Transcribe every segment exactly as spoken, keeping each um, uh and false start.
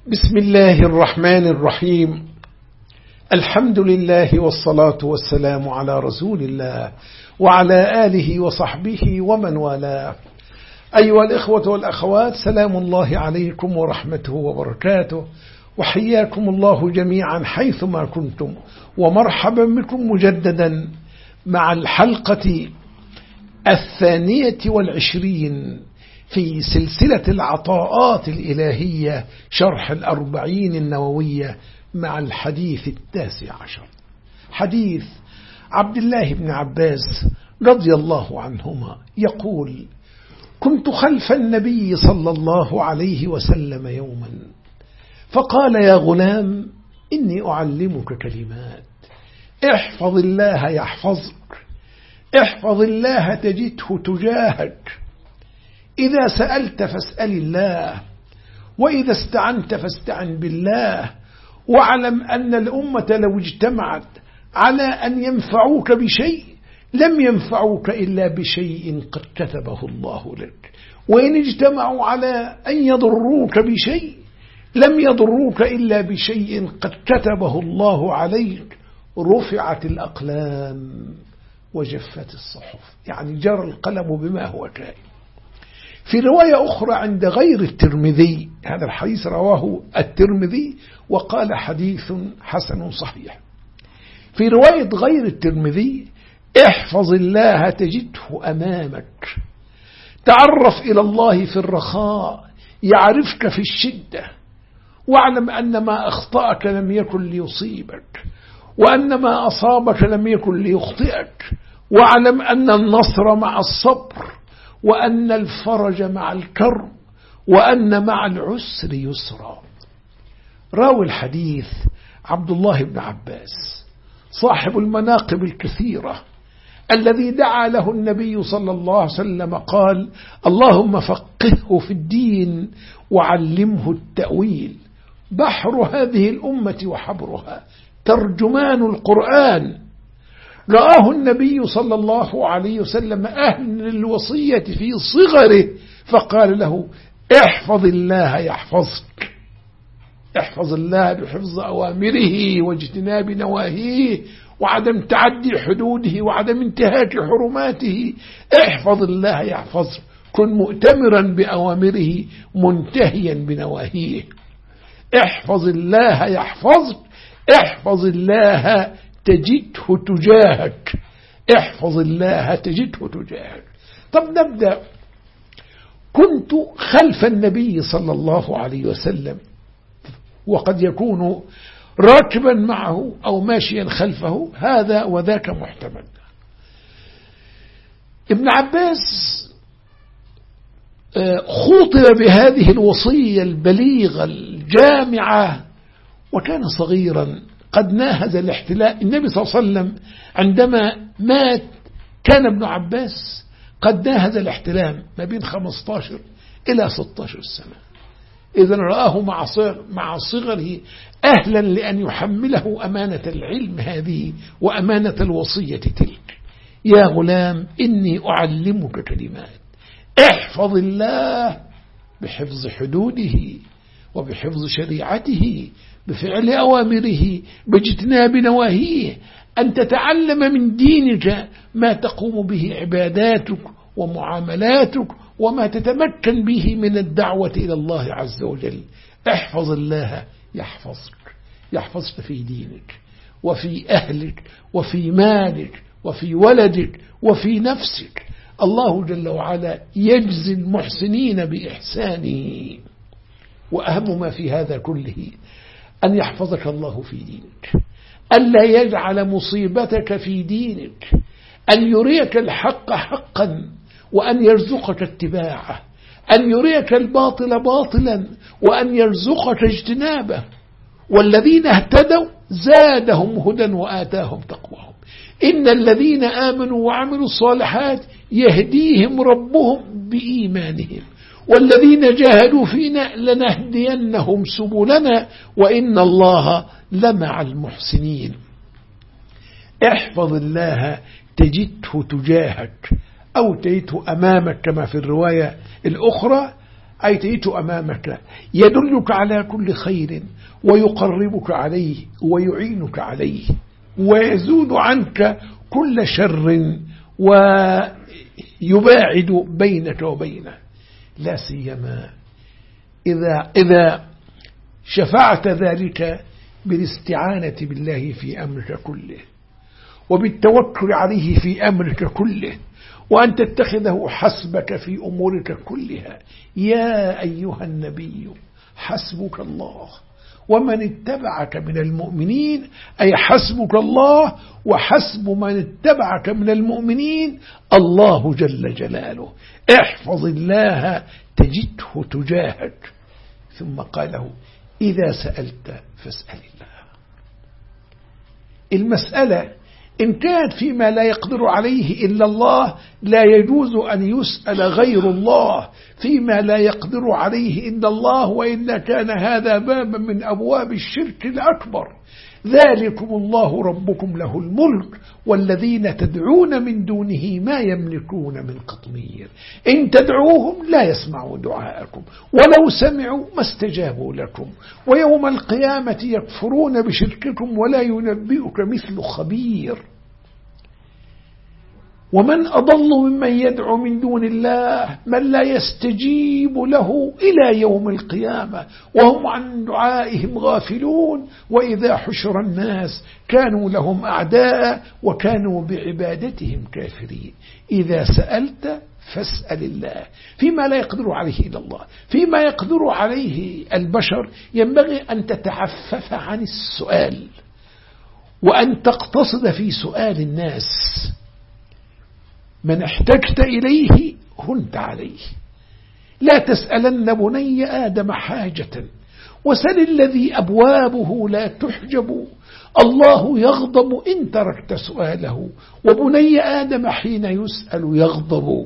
بسم الله الرحمن الرحيم. الحمد لله والصلاة والسلام على رسول الله وعلى آله وصحبه ومن والاه. أيها الإخوة والأخوات، سلام الله عليكم ورحمته وبركاته، وحياكم الله جميعا حيثما كنتم، ومرحبا بكم مجددا مع الحلقة الثانية والعشرين في سلسلة العطاءات الإلهية، شرح الأربعين النووية، مع الحديث التاسع عشر، حديث عبد الله بن عباس رضي الله عنهما يقول: كنت خلف النبي صلى الله عليه وسلم يوما فقال: يا غلام، إني أعلمك كلمات، احفظ الله يحفظك، احفظ الله تجده تجاهك، إذا سألت فاسأل الله، وإذا استعنت فاستعن بالله، واعلم أن الأمة لو اجتمعت على أن ينفعوك بشيء لم ينفعوك إلا بشيء قد كتبه الله لك، وإن اجتمعوا على أن يضروك بشيء لم يضروك إلا بشيء قد كتبه الله عليك. رفعت الأقلام وجفت الصحف، يعني جرى القلم بما هو كائن. في رواية أخرى عند غير الترمذي، هذا الحديث رواه الترمذي وقال حديث حسن صحيح. في رواية غير الترمذي: احفظ الله تجده أمامك، تعرف إلى الله في الرخاء يعرفك في الشدة، واعلم أن ما أخطأك لم يكن ليصيبك، وأن ما أصابك لم يكن ليخطئك، واعلم أن النصر مع الصبر، وأن الفرج مع الكرب، وأن مع العسر يسرا. راوي الحديث عبد الله بن عباس صاحب المناقب الكثيرة، الذي دعا له النبي صلى الله عليه وسلم قال: اللهم فقهه في الدين وعلمه التأويل. بحر هذه الأمة وحبرها، ترجمان القرآن. رآه النبي صلى الله عليه وسلم أهل الوصية في صغره فقال له: احفظ الله يحفظك، احفظ الله بحفظ أوامره واجتناب نواهيه وعدم تعدي حدوده وعدم انتهاك حرماته. احفظ الله يحفظك، كن مؤتمرا بأوامره منتهيا بنواهيه. احفظ الله يحفظك، احفظ الله تجده تجاهك، احفظ الله تجده تجاهك. طب نبدأ. كنت خلف النبي صلى الله عليه وسلم، وقد يكون راكبا معه أو ماشيا خلفه، هذا وذاك محتمل. ابن عباس خوطب بهذه الوصية البليغة الجامعة وكان صغيرا قد ناهز الاحتلال. النبي صلى الله عليه وسلم عندما مات كان ابن عباس قد ناهز الاحتلام ما بين خمسة عشر إلى ستة عشر سنة، إذن رآه مع صغر مع صغره أهلا لأن يحمله أمانة العلم هذه وأمانة الوصية تلك. يا غلام، إني أعلمك كلمات، احفظ الله بحفظ حدوده وبحفظ شريعته، بفعل أوامره، باجتناب نواهيه، أن تتعلم من دينك ما تقوم به عباداتك ومعاملاتك وما تتمكن به من الدعوة إلى الله عز وجل. احفظ الله يحفظك، يحفظك في دينك وفي أهلك وفي مالك وفي ولدك وفي نفسك. الله جل وعلا يجزي المحسنين بإحسانه، وأهم ما في هذا كله أن يحفظك الله في دينك، ألا يجعل مصيبتك في دينك، أن يريك الحق حقا وأن يرزقك اتباعه، أن يريك الباطل باطلا وأن يرزقك اجتنابه. والذين اهتدوا زادهم هدى وآتاهم تقواهم. إن الذين آمنوا وعملوا الصالحات يهديهم ربهم بإيمانهم، والذين جاهدوا فينا لنهدينهم سبلنا وإن الله لمع المحسنين. احفظ الله تجده تجاهك أو تجده أمامك كما في الرواية الأخرى أي تجد أمامك يدلك على كل خير ويقربك عليه ويعينك عليه ويزود عنك كل شر ويباعد بينك وبينه، لا سيما إذا, إذا شفعت ذلك بالاستعانة بالله في أمرك كله وبالتوكل عليه في أمرك كله وأن تتخذه حسبك في أمورك كلها. يا أيها النبي حسبك الله ومن اتبعك من المؤمنين، أي حسبك الله وحسب من اتبعك من المؤمنين الله جل جلاله. احفظ الله تجده تجاهك. ثم قاله إذا سألت فاسأل الله. المسألة إن كانت فيما لا يقدر عليه إلا الله لا يجوز أن يسأل غير الله فيما لا يقدر عليه إلا الله، وإلا كان هذا بابا من أبواب الشرك الأكبر. ذلكم الله ربكم له الملك والذين تدعون من دونه ما يملكون من قطمير، إن تدعوهم لا يسمعوا دعاءكم ولو سمعوا ما استجابوا لكم ويوم القيامة يكفرون بشرككم ولا ينبئك مثل خبير. ومن أضل ممن يدعو من دون الله من لا يستجيب له إلى يوم القيامة وهم عن دعائهم غافلون، وإذا حشر الناس كانوا لهم أعداء وكانوا بعبادتهم كافرين. إذا سألت فاسأل الله فيما لا يقدر عليه إلا الله. فيما يقدر عليه البشر ينبغي أن تتعفف عن السؤال وأن تقتصد في سؤال الناس. من احتجت إليه هنت عليه. لا تسألن بني آدم حاجة وسل الذي أبوابه لا تحجب. الله يغضب إن تركت سؤاله وبني آدم حين يسأل يغضب.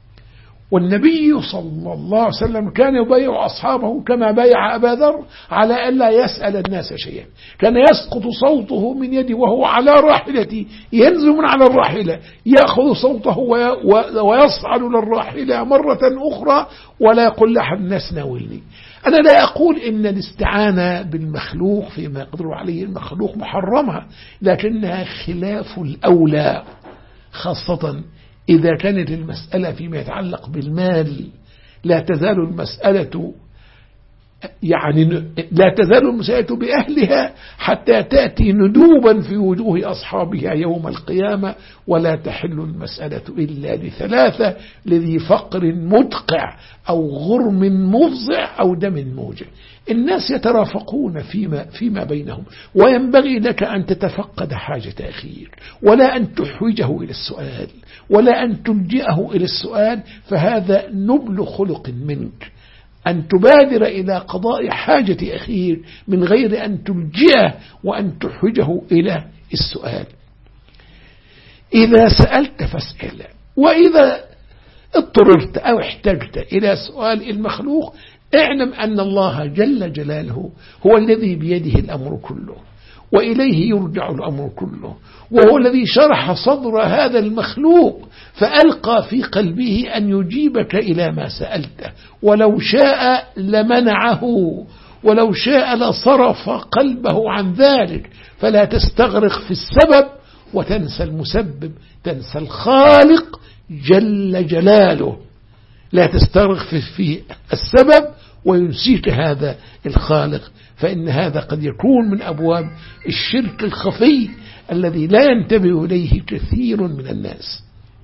والنبي صلى الله عليه وسلم كان يبايع أصحابه كما بايع أبا ذر على ألا يسأل الناس شيئا. كان يسقط صوته من يده وهو على راحلته، ينزل من على الراحلة يأخذ صوته ويصعد للراحلة مرة أخرى ولا يقول لأحد الناس ناولني. أنا لا أقول إن الاستعانة بالمخلوق فيما يقدر عليه المخلوق محرمة، لكنها خلاف الأولى، خاصة إذا كانت المسألة فيما يتعلق بالمال. لا تزال المسألة يعني لا تزال المسألة بأهلها حتى تأتي ندوبا في وجوه أصحابها يوم القيامة، ولا تحل المسألة إلا لثلاثة: لذي فقر مدقع أو غرم مفزع أو دم موجع. الناس يترافقون فيما, فيما بينهم، وينبغي لك أن تتفقد حاجة أخيك ولا أن تحوجه إلى السؤال ولا أن تلجئه إلى السؤال، فهذا نبل خلق منك أن تبادر إلى قضاء حاجة أخيك من غير أن تلجئه وأن تحوجه إلى السؤال. إذا سألت فاسأل، وإذا اضطررت أو احتجت إلى سؤال المخلوق اعلم أن الله جل جلاله هو الذي بيده الأمر كله وإليه يرجع الأمر كله، وهو الذي شرح صدر هذا المخلوق فألقى في قلبه أن يجيبك إلى ما سألته، ولو شاء لمنعه ولو شاء لصرف قلبه عن ذلك. فلا تستغرق في السبب وتنسى المسبب، تنسى الخالق جل جلاله. لا تستغرق في السبب وينسيك هذا الخالق، فإن هذا قد يكون من أبواب الشرك الخفي الذي لا ينتبه إليه كثير من الناس.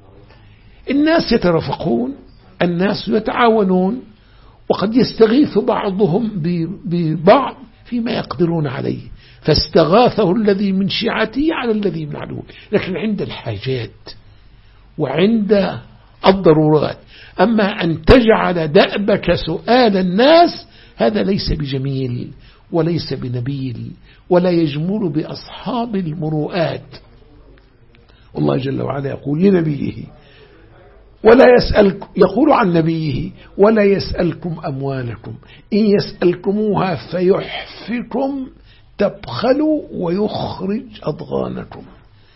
الناس يترافقون، الناس يتعاونون، وقد يستغيث بعضهم ببعض فيما يقدرون عليه، فاستغاثه الذي من شيعته على الذي من عدوه. لكن عند الحاجات وعند الضرورات، أما أن تجعل دأبك سؤال الناس هذا ليس بجميل وليس بنبيل ولا يجمل بأصحاب المروءات. والله جل وعلا يقول لنبيه ولا يسألكم، يقول عن نبيه: ولا يسألكم أموالكم إن يسألكموها فيحفكم تبخلوا ويخرج أضغانكم.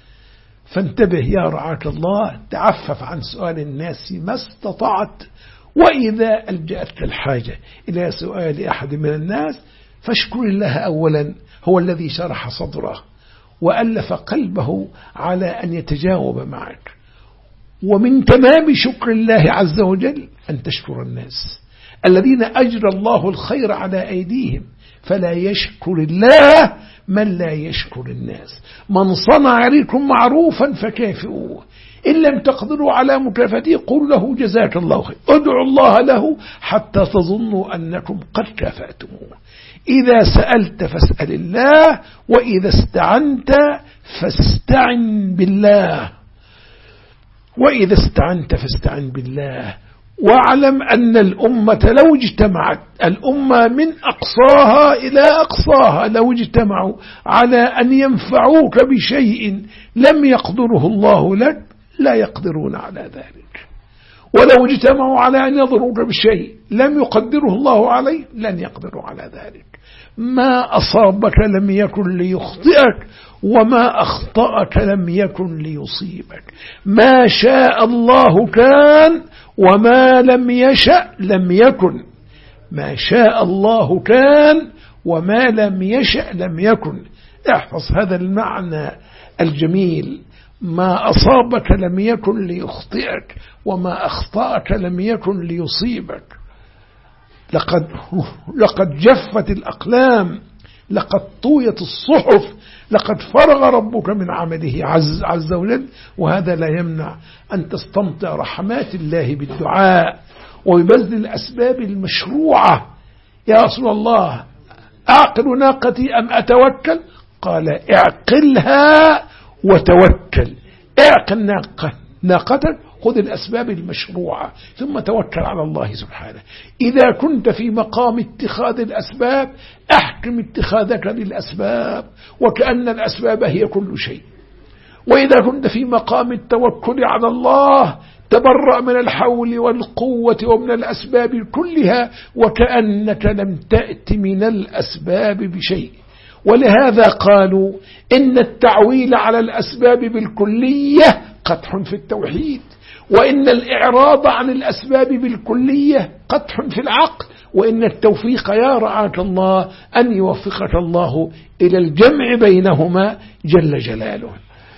فانتبه يا رعاك الله، تعفف عن سؤال الناس ما استطعت، وإذا ألجأتك الحاجة إلى سؤال أحد من الناس فاشكر الله أولا، هو الذي شرح صدره وألف قلبه على أن يتجاوب معك. ومن تمام شكر الله عز وجل أن تشكر الناس الذين أجرى الله الخير على أيديهم، فلا يشكر الله من لا يشكر الناس. من صنع عليكم معروفا فكافئوه، إن لم تقدروا على مكافأته قل له جزاك الله خير، ادعوا الله له حتى تظنوا أنكم قد كافأتموه. إذا سألت فاسأل الله، وإذا استعنت فاستعن بالله، وإذا استعنت فاستعن بالله. واعلم أن الأمة لو اجتمعت، الأمة من أقصاها إلى أقصاها، لو اجتمعوا على أن ينفعوك بشيء لم يقدره الله لك لا يقدرون على ذلك، ولو اجتمعوا على أن يضروك بشيء لم يقدره الله عليه لن يقدروا على ذلك. ما أصابك لم يكن ليخطئك، وما أخطأك لم يكن ليصيبك. ما شاء الله كان، وما لم يشأ لم يكن. ما شاء الله كان، وما لم يشأ لم يكن. احفظ هذا المعنى الجميل. ما أصابك لم يكن ليخطئك، وما أخطأك لم يكن ليصيبك. لقد, لقد جفت الأقلام، لقد طويت الصحف، لقد فرغ ربك من عمله عز, عز وجل. وهذا لا يمنع أن تستمتع رحمات الله بالدعاء وببذل الأسباب المشروعة. يا رسول الله أعقل ناقتي أم أتوكل؟ قال اعقلها وتوكل. اعقل ناقة ناقتك، خذ الأسباب المشروعة ثم توكل على الله سبحانه. إذا كنت في مقام اتخاذ الأسباب أحكم اتخاذك للأسباب، وكأن الأسباب هي كل شيء. وإذا كنت في مقام التوكل على الله تبرأ من الحول والقوة ومن الأسباب كلها، وكأنك لم تأت من الأسباب بشيء. ولهذا قالوا إن التعويل على الأسباب بالكلية قدح في التوحيد، وإن الإعراض عن الأسباب بالكلية قدح في العقل، وإن التوفيق يا رعاك الله أن يوفقك الله إلى الجمع بينهما جل جلاله.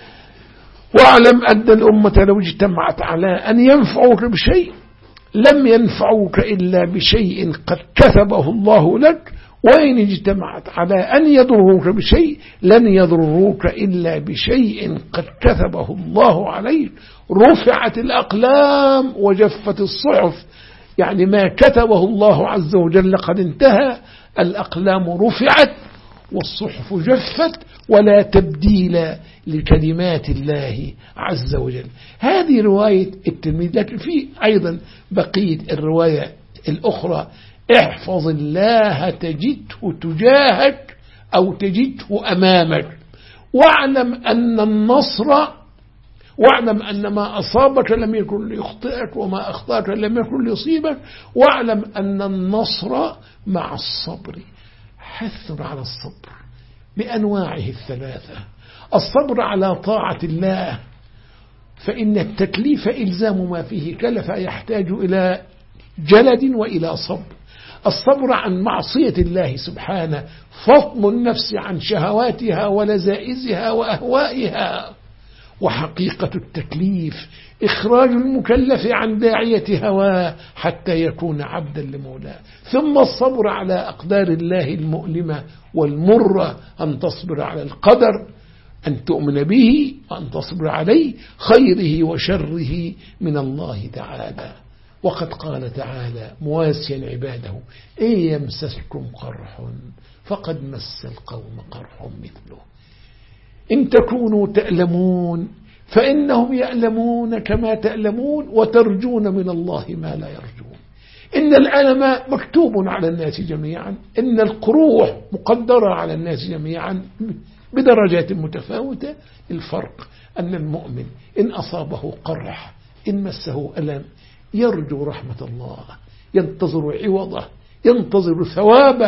واعلم أن الأمة لو اجتمعت على أن ينفعوك بشيء لم ينفعوك إلا بشيء قد كتبه الله لك، وإن اجتمعت على أن يضروك بشيء لن يضروك إلا بشيء قد كتبه الله عليك. رفعت الأقلام وجفت الصحف، يعني ما كتبه الله عز وجل قد انتهى، الأقلام رفعت والصحف جفت، ولا تبديل لكلمات الله عز وجل. هذه رواية الترمذي، لكن في أيضا بقية الرواية الأخرى: احفظ الله تجده تجاهك أو تجده أمامك، واعلم أن النصر واعلم أن ما أصابك لم يكن ليخطئك، وما أخطأك لم يكن ليصيبك، واعلم أن النصر مع الصبر. حث على الصبر بأنواعه الثلاثة: الصبر على طاعة الله، فإن التكليف إلزام ما فيه كلف يحتاج إلى جلد وإلى صبر. الصبر عن معصية الله سبحانه، فطم النفس عن شهواتها ولذائذها وأهوائها. وحقيقة التكليف إخراج المكلف عن داعية هواه حتى يكون عبدا لمولاه. ثم الصبر على أقدار الله المؤلمة والمرة، أن تصبر على القدر، أن تؤمن به، وأن تصبر عليه خيره وشره من الله تعالى. وقد قال تعالى مواسيا عباده: إن يمسسكم قرح فقد مس القوم قرح مثله، إن تكونوا تألمون فإنهم يألمون كما تألمون، وترجون من الله ما لا يرجون. إن الألم مكتوب على الناس جميعا، إن القروح مقدرة على الناس جميعا بدرجات متفاوتة. الفرق أن المؤمن إن أصابه قرح، إن مسه ألم، يرجو رحمة الله، ينتظر عوضه، ينتظر ثوابه،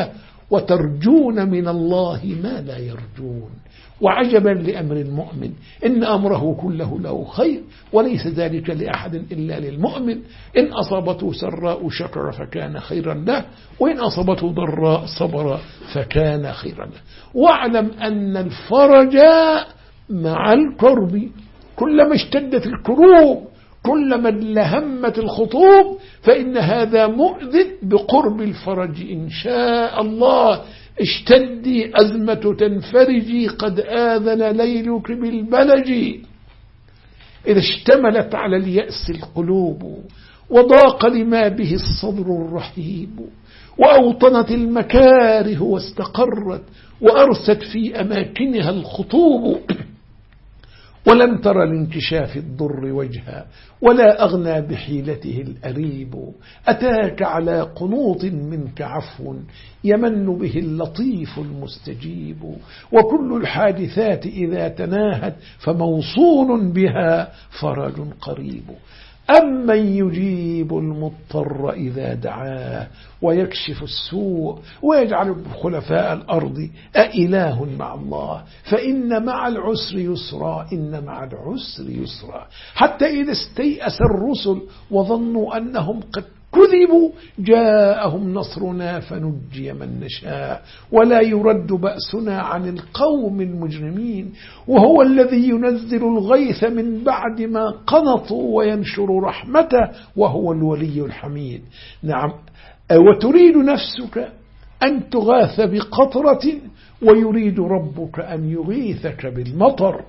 وترجون من الله ما لا يرجون. وعجبا لأمر المؤمن إن أمره كله له خير وليس ذلك لأحد إلا للمؤمن. إن أصابته سراء شكر فكان خيرا له وإن أصابته ضراء صبر فكان خيرا له. واعلم أن الفرج مع الكرب، كلما اشتدت الكروب كلما لهمت الخطوب فإن هذا مؤذن بقرب الفرج إن شاء الله. اشتدي أزمة تنفرجي قد آذن ليلك بالبلج. إذا اشتملت على اليأس القلوب وضاق لما به الصدر الرحيب وأوطنت المكاره واستقرت وأرست في أماكنها الخطوب ولم تر لانكشاف الضر وجها ولا أغنى بحيلته الأريب. أتاك على قنوط منك عفو يمن به اللطيف المستجيب. وكل الحادثات إذا تناهت فموصول بها فرج قريب. أمن يجيب المضطر إذا دعاه ويكشف السوء ويجعل خلفاء الأرض أإله مع الله فإن مع العسر يسرا إن مع العسر يسرا. حتى إذا استيأس الرسل وظنوا أنهم قد كذبوا جاءهم نصرنا فنجي من نشاء ولا يرد بأسنا عن القوم المجرمين. وهو الذي ينزل الغيث من بعد ما قنطوا وينشر رحمته وهو الولي الحميد. نعم. وتريد نفسك أن تغاث بقطرة ويريد ربك أن يغيثك بالمطر.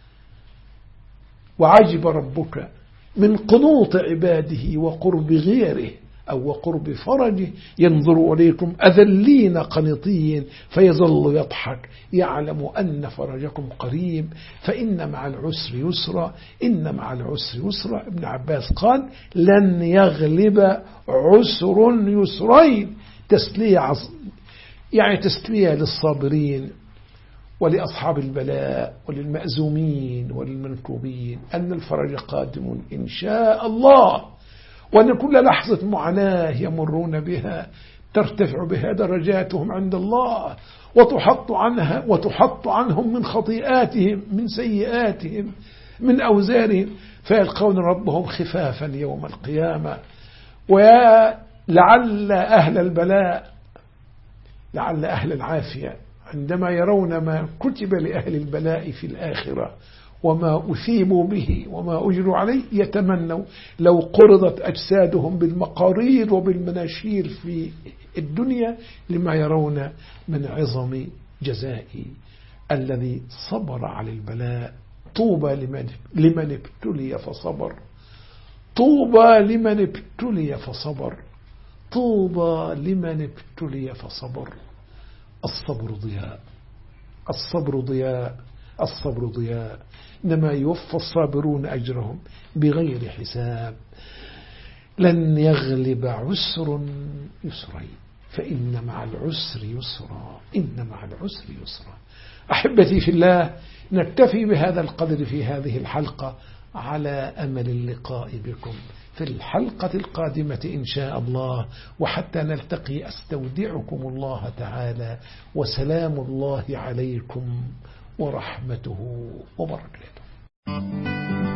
وعجب ربك من قنوط عباده وقرب غيره أو وقرب فرجه ينظر إليكم أذلين قنطين فيظل يضحك يعلم أن فرجكم قريب فإن مع العسر يسرا إن مع العسر يسرا. ابن عباس قال لن يغلب عسر يسرين. تسلية عص... يعني تسلية للصابرين ولأصحاب البلاء وللمأزومين وللمنكوبين أن الفرج قادم إن شاء الله وأن كل لحظة معاناة يمرون بها ترتفع بها درجاتهم عند الله وتحط عنها وتحط عنهم من خطيئاتهم من سيئاتهم من أوزارهم فيلقون ربهم خفافا يوم القيامة. ولعل أهل البلاء لعل أهل العافية عندما يرون ما كتب لأهل البلاء في الآخرة وما أثيبوا به وما أجروا عليه يتمنوا لو قرضت أجسادهم بالمقارير وبالمناشير في الدنيا لما يرون من عظم جزاء الذي صبر على البلاء. طوبى لمن, لمن ابتلي فصبر طوبى لمن ابتلي فصبر طوبى لمن ابتلي فصبر. الصبر ضياء الصبر ضياء الصبر ضياء. إنما يوفى الصابرون أجرهم بغير حساب. لن يغلب عسر يسرين فإن مع العسر يسرا إن مع العسر يسرا. أحبتي في الله نكتفي بهذا القدر في هذه الحلقة على أمل اللقاء بكم في الحلقة القادمة إن شاء الله. وحتى نلتقي أستودعكم الله تعالى وسلام الله عليكم ورحمته وبركاته.